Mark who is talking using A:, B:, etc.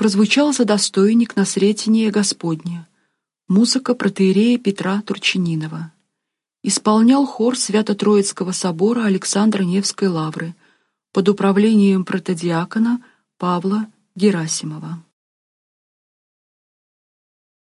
A: прозвучал задостойник на Сретение Господне, музыка протоиерея Петра Турчининова. Исполнял хор Свято-Троицкого собора Александра Невской лавры под управлением протодиакона Павла Герасимова.